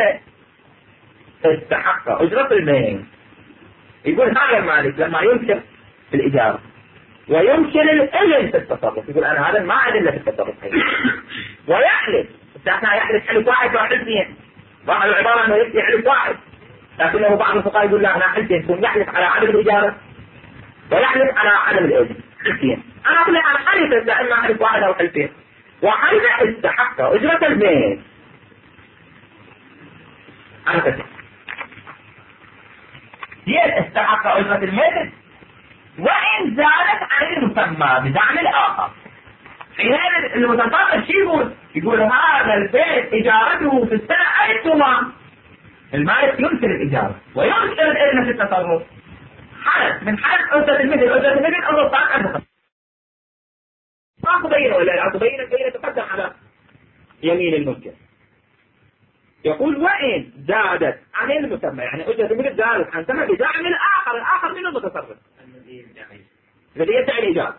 استحق أجرة المين. يقول هذا المالك لما ينكر الإجارة وينكر الإذن في التصرف يقول أنا هذا ما أدلة في التصرف ويحلف. احنا يحلف حلف واحد وحلف اثنين، بعض العبارة أنه يحلف واحد، لكنه بعض الفقهاء يقول لا أنا حلفين، يكون يحلف على عدم الإجارة ويحلف على عدم الإذن حلفين. أنا أقول عن حلف إما حلف واحد أو حلفين، وحلف استحق أجرة المين. أنا كتب استحق أجرة المثل وإن زادت عن المسمى بدعم الآخر. حين المتصرف شو يقول؟ يقول هذا البيت إجارته في السنة ألف تومان. المالك ينكر الإجارة وينكر الإذن في التصرف. حالة من حالة أجرة المثل أجرة المثل أمر الطاق أنفق ما تبين ولا لا تبين البينة تقدم على يمين المنكر. يقول وإن زادت عن المسمى يعني أجرة المثل زادت عن سمى بدعم الآخر. الآخر من المتصرف الذي يدعي الإجارة.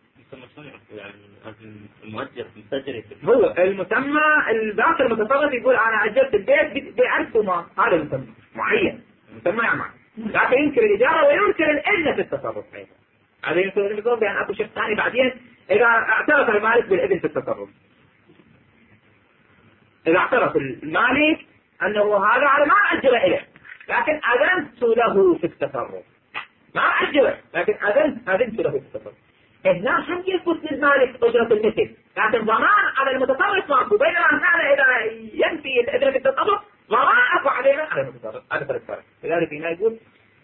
المؤجر مستجري هو المسمى الذاك المتصرف يقول أنا أجرت البيت بألف تومان. هذا المسمى معين المسمى يعني لكن ينكر الإجارة وينكر الإذن في التصرف. هذا ينكر التصرف يعني أكو شيء ثاني بعدين إذا اعترف المالك بالإذن في التصرف. إذا اعترف المالك أنه هذا على ما أجر إليه لكن أذنت له في التصرف. ما أجره لكن أذنت أذنت له في التصرف. هنا هم يثبت للمالك أجرة المثل لكن ضمان على المتصرف ماكو. بينما هذا إذا ينفي الإذن في التصرف ضمان أكو عليه على المتصرف. هذا فرق فرق. لذلك هنا يقول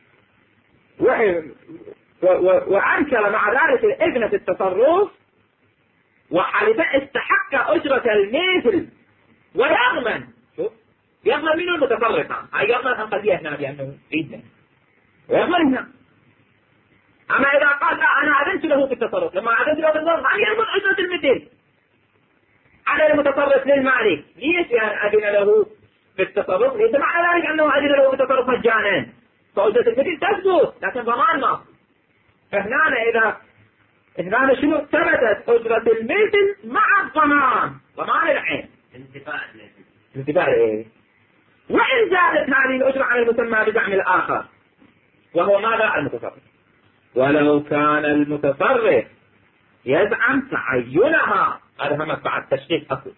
وأنكر مع ذلك الإذن في التصرف وحلف استحق أجرة المثل ويضمن. شوف يضمن منه المتصرف. هاي يضمن أن قضية هنا بأنه إذن ويضمن هنا. أما إذا قال لا أنا أذنت له في التصرف لما أذنت له في التصرف هل يضمن أجرة المثل على المتصرف للمالك؟ ليش يعني أذن له في التصرف؟ ليس معنى ذلك أنه أذن له في التصرف مجانا فأجرة المثل تثبت لكن ضمان ما. فهنا إذا هنا شنو ثبتت أجرة المثل مع الضمان ضمان العين انتفاء انتفاء إيه. وإن زادت هذه الأجرة على المسمى بدعم الآخر وهو ماذا المتصرف. ولو كان المتصرف يزعم تعينها. هذا هم بعد تشكيك أصل.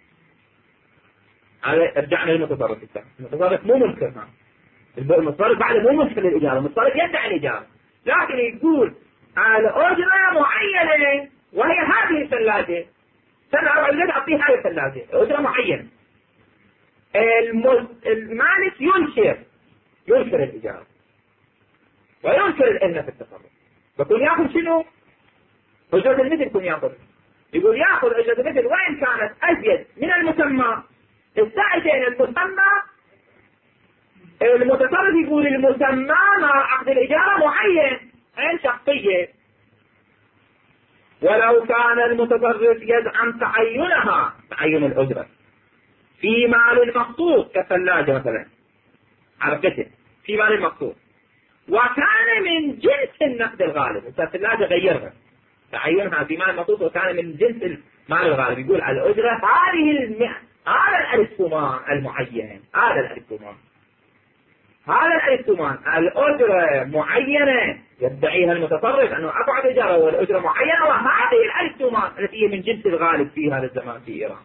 هذا رجعنا للمتصرف الثاني. المتصرف مو منكر. المتصرف بعد مو منكر للإجارة. المتصرف يدعي الإجارة لكن يقول الأجرة معينة وهي هذه الثلاجة سنة أربع جد أعطيه هذه الثلاجة أجرة معينة. المالك ينكر ينكر الإجارة وينكر الإذن في التصرف. فكون يأخذ شنو؟ أجرة المثل يكون يأخذ. يقول يأخذ أجرة المثل وإن كانت أزيد من المسمى. الساعتين المسمى المتصرف يقول المسمى مع عقد الإجارة معين عين شخصية. ولو كان المتصرف يزعم تعينها تعين الأجرة في مال المقصود كالثلاجة مثلا عرفته في مال المقصود وكان من جنس النقد الغالب. الثلاجة غيرها تعينها في مال المقصود وكان من جنس المال الغالب. يقول على الأجرة هذه المئة هذا الألف تومان المعين هذا الألف تومان هذا الألف تومان الأجرة معينة يدعيها المتصرف أنه أقع الإجارة والأجرة معينة وهذه الألف تومان التي هي من جنس الغالب في هذا الزمان في إيران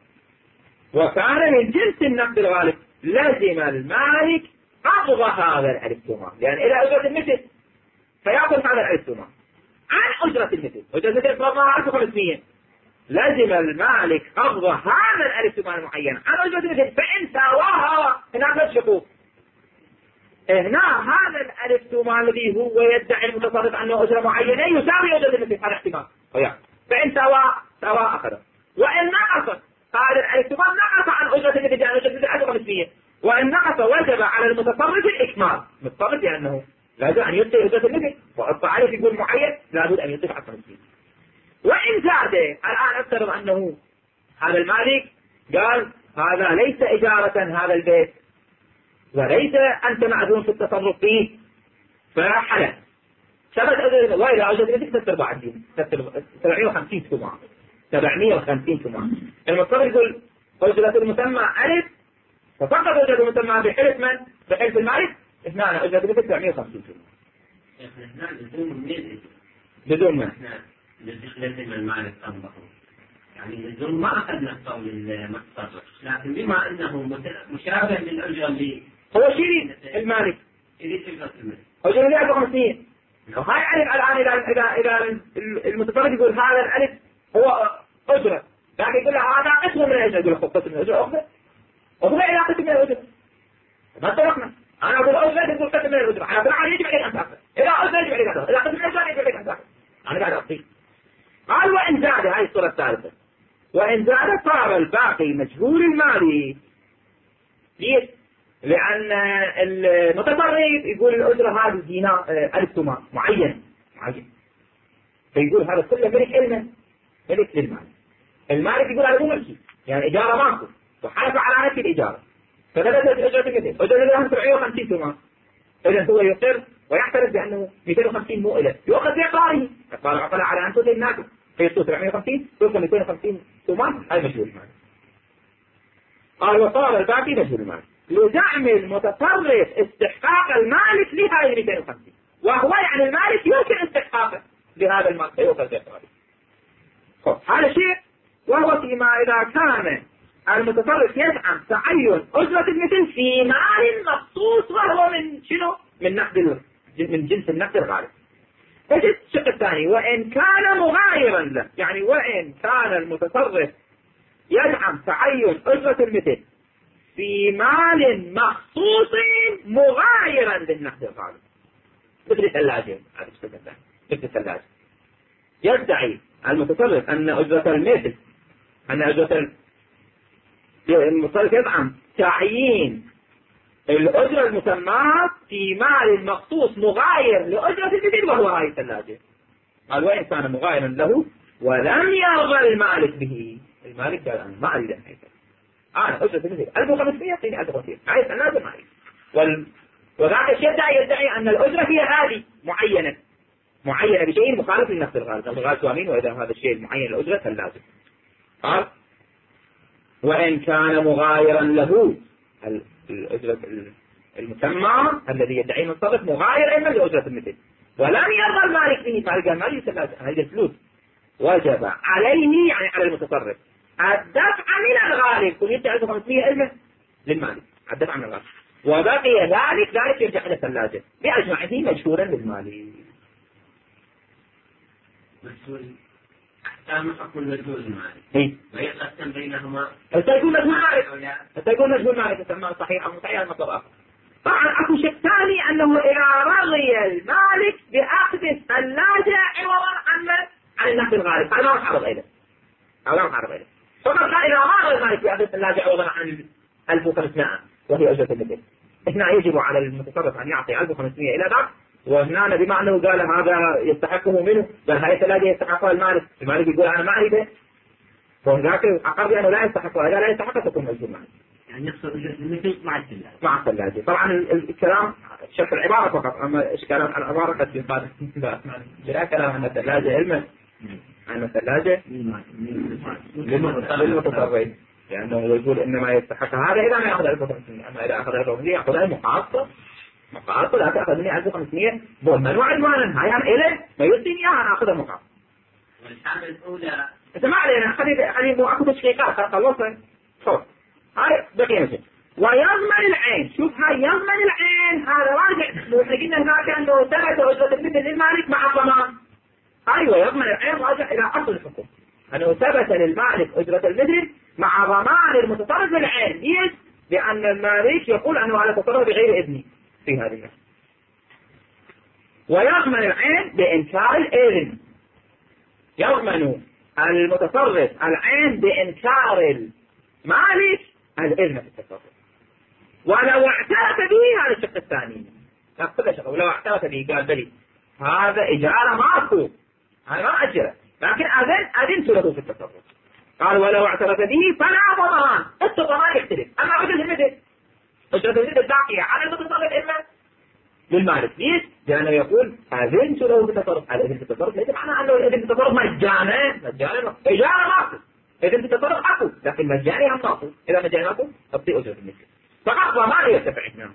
وكان من جنس النقد الغالب لازم المالك قبض هذا الألف تومان لأن إلى أجرة المثل فيأخذ هذا الألف تومان عن أجرة المثل. أجرة المثل فرضها ألف وخمسمئة لازم المالك قبض هذا الألف تومان المعين عن أجرة المثل فإن ساواها هناك الشقوق. هنا هذا الألف تومان الذي هو يدعي المتصرف أنه أجرة معينة يساوي أجرة المثل هذا احتمال فإن سوا سوا أخذ. وإن نقص هذا الألف تومان نقص عن أجرة المثل عن أجرة المثل ألف وخمسمئة وإن نقص وجب على المتصرف الإكمال. المتصرف لأنه لابد أن يعطي أجرة المثل والطعالف يقول معين لابد أن يعطي على خمسمئة. وإن زاد الآن أفترض أنه هذا المالك قال هذا ليس إجارة هذا البيت وليس أنت معذون في التصرف فيه فحلف ثبت أجرة وإلى أجرة المثل تسر بعد سبعمئة وخمسين تومان سبعمئة وخمسين تومان. المتصرف يقول أجرة المسمى ألف ففقط أجرة المسمى بحلف من؟ بحلف المالك اثنان أجرة المثل سبعمئة وخمسين تومان بدون من؟ لازم المالك تنبخه يعني الظلم ما أخذنا قول المتصرف لكن بما أنه مشابه للأجرة اللي هو شيء المالك اللي تلقى المالك أجرة اللي أجرة خمسين وهاي ألف الآن إذا إذا إذا المتصرف يقول هذا الألف هو أجرة لكن يقول له هذا قسم من الأجرة يقول له قسم من الأجرة أخذ أخذ إلى قسم من الأجرة ما اتفقنا أنا أقول أجرة تقول قسم من الأجرة على فلان يجب عليك أن تأخذ إذا أجرة يجب عليك أن تأخذ إذا قسم من الأجرة يجب عليك أن تأخذ أنا قاعد أعطيك. قال وإن زاد هاي الصورة الثالثة وإن زاد صار الباقي مجهول المالي. ليش؟ لأن المتصرف يقول الأجرة هذه دينار ألف تومان معين معين فيقول هذا كله ملك علمه ملك للمالك. المالك يقول هذا مو ملكي يعني إجارة ماكو وحلف على نفس الإجارة فنبدأت أجرة مثل أجرة لها سبعمائة وخمسين تومان. إذا هو يقر ويعترف بأنه مئتين وخمسين مو إله يؤخذ بإقراره فقال عقل على أن تؤتي الناس فيصير سبعمائة وخمسين يوصل مئتين وخمسين تومان هاي مجهول المالك. قال وصار الباقي مجهول المالك لزعم المتصرف استحقاق المالك لهذه مئتين وخمسين وهو يعني المالك يمكن استحقاقه لهذا المال فيؤخذ بإقراره. هذا شيء. وهو فيما إذا كان المتصرف يزعم تعين أجرة المثل في مال مخصوص وهو من شنو؟ من نقد من جنس النقد الغالب. ايش الشق الثاني؟ وإن كان مغايرا له يعني وإن كان المتصرف يزعم تعين أجرة المثل في مال مخصوص مغايرا للنقد الغالب مثل الثلاجة هذا الشق الثاني مثل الثلاجة يدعي المتصرف أن أجرة المثل أن أجرة المتصرف يزعم تعيين الأجرة المسماة في مال مخصوص مغاير لأجرة المثل وهو هاي الثلاجة. قال وإن كان مغايرا له ولم يرضى المالك به المالك قال أنا ما أريد أن أيضا أنا أجرة المثل ألف وخمسمائة يعطيني ألف وخمسمائة هاي الثلاجة ما أريد وال... وذاك الشيء يدعي يدعي أن الأجرة هي هذه معينة معينة بشيء مخالف لنفس الغالب الغالب سوامين وإذا هذا الشيء المعين الأجرة فاللازم. قال وإن كان مغايرا له الأجرة المسمى الذي يدعي المتصرف مغاير إما لأجرة المثل ولم يرضى المالك به فالقى المالك هذه الفلوس وجب عليه يعني على المتصرف الدفع من الغالب كل يدفع ألف وخمسمائة ألف للمالك الدفع من الغالب وبقي ذلك ذلك يرجع إلى الثلاجة بأجمعه مشهورا للمالك. مسؤول أحكام حكم المجهول المالي ويقسم بينهما سيكون مجهول مالك سيكون مجهول مالك تسمى صحيح أو صحيح المطلب آخر. طبعا أكو شيء ثاني أنه إذا رضي المالك بأخذ الثلاجة عوضا عن عن النقد الغالب هذا ما نتعرض إليه هذا ما نتعرض إليه. فقط قال إذا ما رضي المالك بأخذ الثلاجة عوضا عن ألف وخمسمائة وهي أجرة المثل هنا يجب على المتصرف أن يعطي ألف وخمسمائة إلى ذاك وهنا بما أنه قال هذا يستحقه منه قال هاي الثلاجة يستحقها المالك المالك يقول أنا ما أريده وذاك عقاب أنه لا يستحقها إذا لا يستحقها تكون مجهول مالك يعني يقصد المثل مع الثلاجة مع الثلاجة. طبعا الكلام شرح العبارة فقط أما إشكال العبارة قد يقال لا كلام عن الثلاجة علما عن الثلاجة للمتصرف لأنه يقول إنما يستحقها هذا إذا ما يأخذ ألف وخمسمائة أما إذا أخذ ألف وخمسمائة يأخذها مقاصة مقاصة لا تأخذ مني ألف وخمسمائة ضمن وعنوانا هاي أنا إليه ما يديني إياها أنا أخذها مقاصة. والحالة الأولى أنت ما علينا خلي خلي مو أكو تشقيقات خلصنا صوت هاي بقي مثل ويضمن العين. شوف هاي يضمن العين هذا راجع لو احنا قلنا هناك أنه ثبت أجرة المثل للمالك مع الضمان هاي ويضمن العين راجع إلى أصل الحكم أنه ثبت للمالك أجرة المثل مع ضمان المتصرف العين. ليش؟ لأن المالك يقول أنه على تصرف بغير إذني في هذه المسألة. ويضمن العين بإنكار الإذن يضمن المتصرف العين بإنكار المالك الإذن في التصرف ولو اعترف به هذا الشق الثاني ولو اعترف به قال بلي هذا إجارة ماكو هذا ما أجره لكن أذن أذنت له في التصرف قال ولو اعترف به فلا ضمان الضمان يختلف أما أجرة المثل أجرة المثل الباقية على المتصرف إما للمالك. ليش؟ لأنه يقول أذنت له بالتصرف الإذن في التصرف ليس معنى أنه الإذن في التصرف مجانا مجانا إجارة ماكو إذن في التصرف أكو لكن مجاني هم ماكو إذا مجاني ماكو تبطي أجرة المثل فقط ضمان يرتفع اثنان.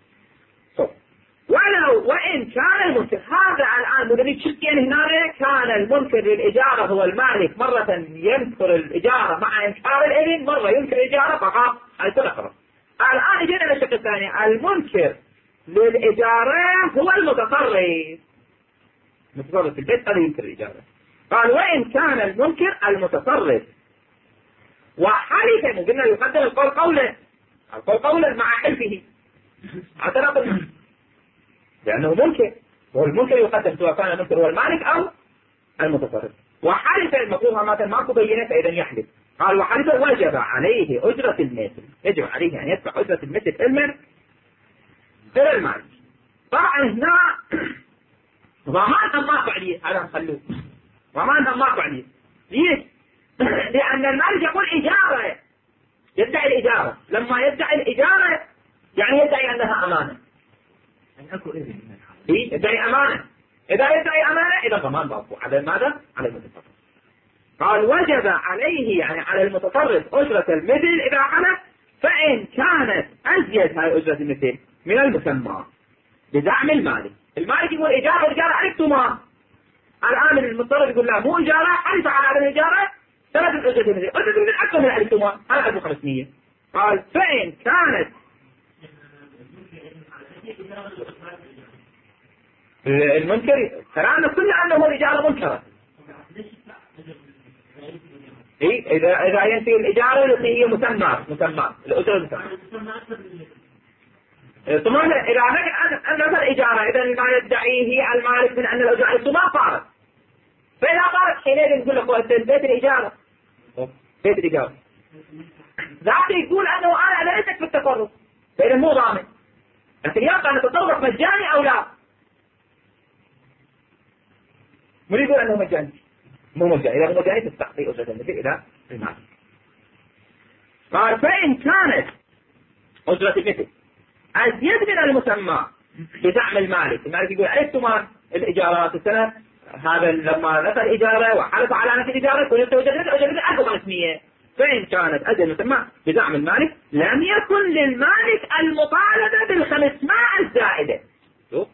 ولو وإن كان المنكر هذا الآن مدري شكين هنا كان المنكر للإجارة هو المالك مرة ينكر الإجارة مع إنكار الإذن مرة ينكر الإجارة فقط هذا تذكره. الآن جينا للشق الثاني المنكر للإجارة هو المتصرف المتصرف في البيت هذا ينكر الإجارة. قال وإن كان المنكر المتصرف وحلف قلنا يقدم القول قولا القول قولا مع حلفه اعترف بالمنكر لأنه منكر، والمنكر يقدم سواء كان المنكر هو المالك أو المتصرف. وحلف المفروض مثلا ماكو بينة فإذا يحلف. قال وحلف وجب عليه أجرة المثل، يجب عليه أن يدفع أجرة المثل المن غير المالك. طبعا هنا ضمان ماكو عليه، هذا نخلوه ضمان ماكو عليه. ليش؟ لأن المالك يقول إجارة، يدعي الإجارة. لما يدعي الإجارة يعني يدعي أنها أمانة، إيه؟ يدعي أمانة. إذا يدعي أمانة إذا ضمان باطل على ماذا؟ على المتصرف. قال وجب عليه يعني على المتصرف أجرة المثل إذا حلف، فإن كانت أزيد هاي أجرة المثل من المسمى بدعم المالك. المالك يقول إجارة إجارة عرفتما، الآن المتصرف يقول لا مو إجارة، حلف على عدم الإجارة ثلاثة أجرة المثل، أجرة المثل أكثر من عرفتما، هذا ألف وخمسمية. قال فإن كانت المنكر كلامنا كله أنه الإجارة منكرة. إيه إذا إذا ينفي الإجارة التي هي مسمى مسمى الأجرة مسمى. ثم إذا أن نفى الإجارة إذا ما يدعيه المالك من أن الأجرة ما صارت، فإذا صارت حينئذ نقول له بيت الإجارة بيت الإجارة ذاته يقول أنه أنا ليست في التصرف، فإذا مو ضامن. لكن يبقى أن التصرف مجاني أو لا؟ من يقول أنه مجاني؟ مو مجاني. إذا هو مجاني تستعطي أجرة المثل إلى المال. قال فإن كانت أجرة المثل أزيد من المسمى بدعم المالك، المالك يقول عرفتما الإجارات السنة هذا لما نفى الإجارة وحلف على نفي الإجارة كنت أجرة المثل ألف وخمسمية. فإن كانت أزيد المسمى بدعم المالك لم يكن للمالك المطالبة بالخمسمائة الزائدة. شوف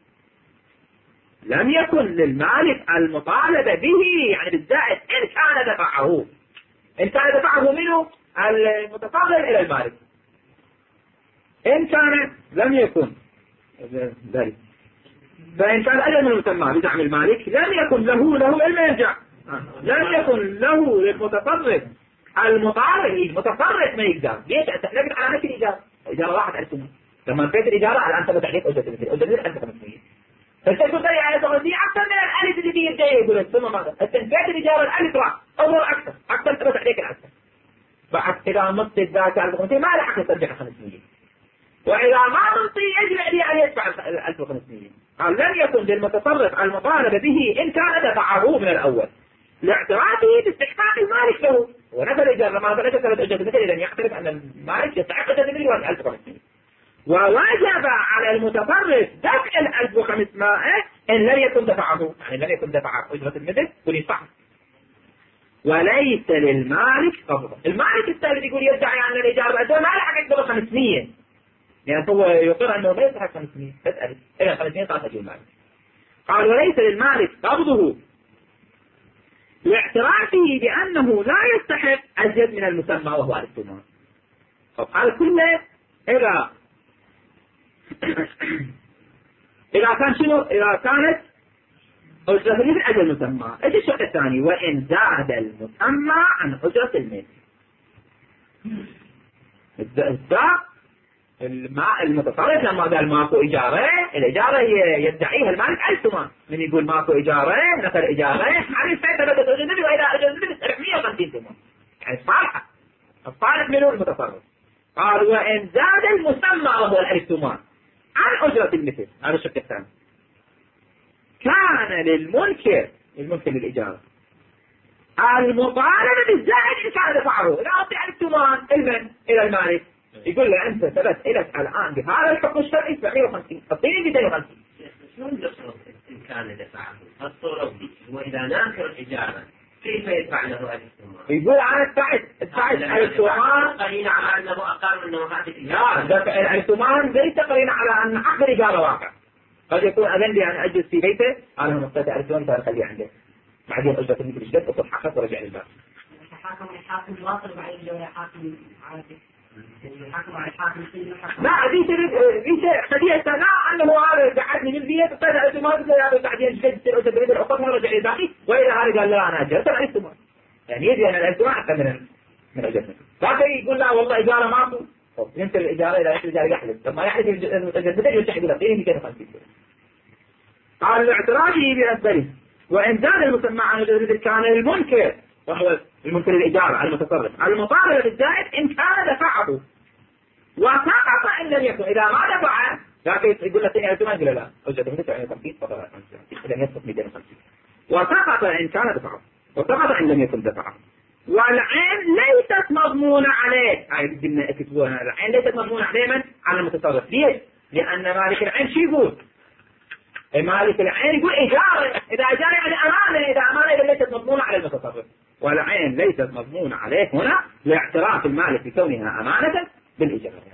لم يكن للمالك المطالبة به يعني بالزائد إن كان دفعه، إن كان دفعه منه المتصرف إلى المالك. إن كان لم يكن ذلك، فإن كان أجل من المسمى بدعم المالك لم يكن له له المرجع، لم يكن له للمتصرف المطالب. المتصرف ما يقدر. ليش؟ نقدر على نفس الإجارة، إجارة واحد ألف. لما انتهت الإجارة الآن ثبت عليك أجرة المثل، أجرة المثل ألف وخمسمية. فالتكون تري على ثمانية أكثر من الألف اللي فيه الجاي يقول ثم ماذا؟ انتهت الإجارة الألف راح أول أكثر أكثر ثبت عليك الأكثر. بعد إذا نصت ذاك ألف وخمسمية ما له حق ترجع خمسمية. وإذا ما منطي يجب عليه أن يدفع ألف وخمسمية. قال لم يكن للمتصرف المطالبة به إن كان دفعه من الأول لاعترافه باستحقاق المالك له ونفى الإجارة. لما نفى الإجارة أجرة المثل إذا يعترف أن المالك يستحق أجرة المثل وأن ألف وخمسمية. ووجب على المتصرف دفع الألف وخمسمائة إن لم يكن دفعه، يعني لم يكن دفع أجرة المثل كل صح. وليس للمالك قبضه. المالك الثالث يقول يدعي أن الإجارة أجرة ما له حق يقبض خمسمية، يعني هو يقر أنه ما يستحق خمسمية تسأل إلى خمسمية صارت أجر المالك. قال وليس للمالك قبضه لاعترافه بأنه لا يستحق أزيد من المسمى وهو الاستثمار. طب هذا كله إذا إذا كان شنو؟ إذا كانت أجرة المثل أجر المسمى. إيش الشرط الثاني؟ وإن زاد المسمى عن أجرة المثل. الزاد المتصرف لما قال ماكو إجارة، الإجارة يدعيها المالك ألف ثمان. من يقول ماكو إجارة نفى الإجارة على الفائدة بدأت أجرة المثل وإذا أجرة المثل سبعمية وخمسين ثمان، يعني صالحة الصالح منه المتصرف. قال وإن زاد المسمى وهو الألف ثمان عن أجرة المثل، هذا الشق الثاني، كان للمنكر المنكر للإجارة المطالبة بالزائد إن كان دفعه. إذا أعطي ألف ثمان المن إلى المالك يقول له أنت ثبت إلك الآن بهذا الحكم الشرعي سبعمية وخمسين، أعطيني مئتين وخمسين. شلون نصرف إن كان دفعه؟ الصورة وإذا ناكر الإجارة كيف يدفع له ألف ثمان؟ يقول أنا ادفعت ادفعت ألف ثمان قرينة على أنه أقل منه هذه الإجارة. لا، دفع الألف ثمان ليس قرينة على أن عقد الإجارة واقع. قد يكون أذن لي أن أجلس في بيته أنا مقتدى ألف ثمان صار خليه عنده بعدين أجرة مثل الجد أصل حقق ورجع للباب. حاكم الحاكم واصل بعد الجولة حاكم عادي. حاكم على الحاكم لا ذي شيء ذي شيء قضية لا أنه هذا قعدني من البيت قتل ألف ثمان هذا بعدين جد تصير أجرة مثل العقد ورجع للباقي، وإذا هذا قال لا أنا أجرت ألف ثمان يعني يدري أن الألف ثمان أكثر من من أجرة مثل. لكن يقول لا والله إجارة ماكو يمكن الإجارة إذا الإجارة يحدث لما يحدث المتجدد يرجع إلى قيمة مئتين وخمسين. قال الاعتراف بأسبابه وإن زاد المسمى عن المتجدد كان المنكر وهو المنكر الإجارة على المتصرف على المطالبة بالزائد إن كان دفعه وسقط إن لم يكن. إذا ما دفع لكن يقول لك إيه ما يقول لا أجد مئتين وخمسين فقط إذا يسقط مئتين وخمسين وسقط إن كان دفعه وسقط إن لم يكن دفعه. والعين ليست مضمونة عليه. هاي بدنا اكتبوها. العين ليست مضمونة عليه من على المتصرف. ليش؟ لأن مالك العين شو يقول؟ مالك العين يقول إجارة. إذا إجارة يعني أمانة. إذا أمانة ليست مضمونة على المتصرف. والعين ليست مضمونة عليه هنا لاعتراف المالك بكونها أمانة بالإجارة.